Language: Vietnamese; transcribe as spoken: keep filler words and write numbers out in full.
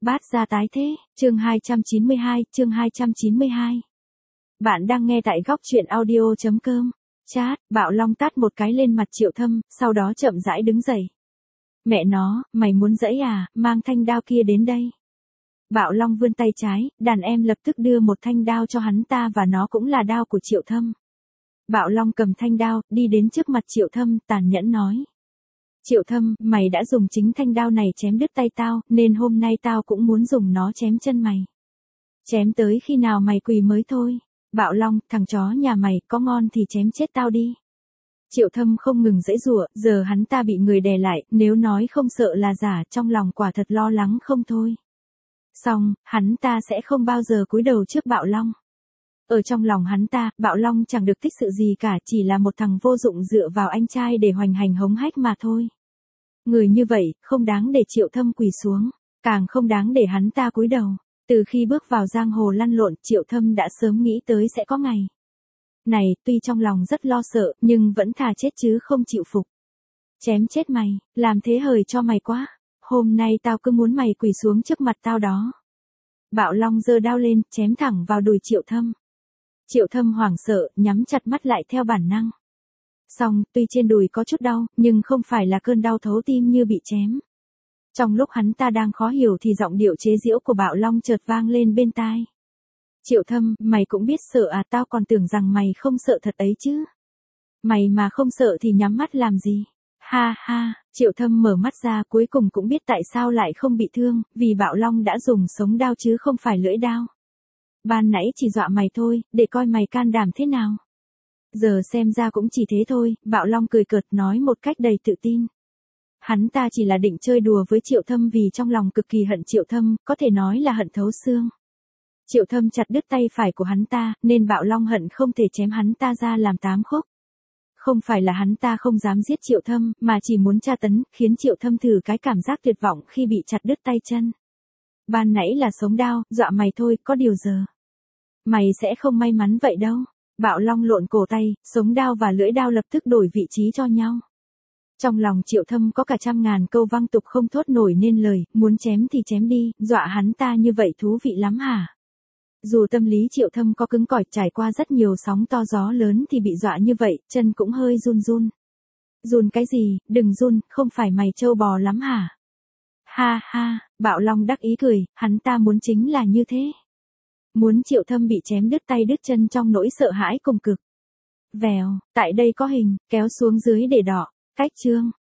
Bát gia tái thế, chương hai trăm chín mươi hai, chương hai trăm chín mươi hai. Bạn đang nghe tại góc truyện audio chấm com. Chát, Bạo Long tát một cái lên mặt Triệu Thâm, sau đó chậm rãi đứng dậy. Mẹ nó, mày muốn giãy à, mang thanh đao kia đến đây. Bạo Long vươn tay trái, đàn em lập tức đưa một thanh đao cho hắn ta và nó cũng là đao của Triệu Thâm. Bạo Long cầm thanh đao, đi đến trước mặt Triệu Thâm, tàn nhẫn nói. Triệu Thâm, mày đã dùng chính thanh đao này chém đứt tay tao, nên hôm nay tao cũng muốn dùng nó chém chân mày. Chém tới khi nào mày quỳ mới thôi. Bạo Long, thằng chó nhà mày, có ngon thì chém chết tao đi. Triệu Thâm không ngừng giãy giụa, giờ hắn ta bị người đè lại, nếu nói không sợ là giả, trong lòng quả thật lo lắng không thôi. Xong, hắn ta sẽ không bao giờ cúi đầu trước Bạo Long. Ở trong lòng hắn ta, Bạo Long chẳng được tích sự gì cả, chỉ là một thằng vô dụng dựa vào anh trai để hoành hành hống hách mà thôi. Người như vậy, không đáng để Triệu Thâm quỳ xuống, càng không đáng để hắn ta cúi đầu. Từ khi bước vào giang hồ lăn lộn, Triệu Thâm đã sớm nghĩ tới sẽ có ngày này, tuy trong lòng rất lo sợ, nhưng vẫn thà chết chứ không chịu phục. Chém chết mày, làm thế hời cho mày quá. Hôm nay tao cứ muốn mày quỳ xuống trước mặt tao đó. Bạo Long giơ đao lên, chém thẳng vào đùi Triệu Thâm. Triệu Thâm hoảng sợ, nhắm chặt mắt lại theo bản năng. Xong, tuy trên đùi có chút đau, nhưng không phải là cơn đau thấu tim như bị chém. Trong lúc hắn ta đang khó hiểu thì giọng điệu chế giễu của Bạo Long chợt vang lên bên tai. Triệu Thâm, mày cũng biết sợ à, tao còn tưởng rằng mày không sợ thật ấy chứ. Mày mà không sợ thì nhắm mắt làm gì? Ha ha, Triệu Thâm mở mắt ra, cuối cùng cũng biết tại sao lại không bị thương, vì Bạo Long đã dùng sống đao chứ không phải lưỡi đao. Ban nãy chỉ dọa mày thôi, để coi mày can đảm thế nào. Giờ xem ra cũng chỉ thế thôi, Bạo Long cười cợt nói một cách đầy tự tin. Hắn ta chỉ là định chơi đùa với Triệu Thâm vì trong lòng cực kỳ hận Triệu Thâm, có thể nói là hận thấu xương. Triệu Thâm chặt đứt tay phải của hắn ta, nên Bạo Long hận không thể chém hắn ta ra làm tám khúc. Không phải là hắn ta không dám giết Triệu Thâm, mà chỉ muốn tra tấn, khiến Triệu Thâm thử cái cảm giác tuyệt vọng khi bị chặt đứt tay chân. Ban nãy là sống đao, dọa mày thôi, có điều giờ mày sẽ không may mắn vậy đâu. Bạo Long lộn cổ tay, sống đao và lưỡi đao lập tức đổi vị trí cho nhau. Trong lòng Triệu Thâm có cả trăm ngàn câu văng tục không thốt nổi nên lời, muốn chém thì chém đi, dọa hắn ta như vậy thú vị lắm hả? Dù tâm lý Triệu Thâm có cứng cỏi, trải qua rất nhiều sóng to gió lớn thì bị dọa như vậy, chân cũng hơi run run. Run cái gì, đừng run, không phải mày trâu bò lắm hả? Ha ha, Bạo Long đắc ý cười, hắn ta muốn chính là như thế. Muốn Triệu Thâm bị chém đứt tay đứt chân trong nỗi sợ hãi cùng cực. Vèo, tại đây có hình, kéo xuống dưới để đọ. Cách chương.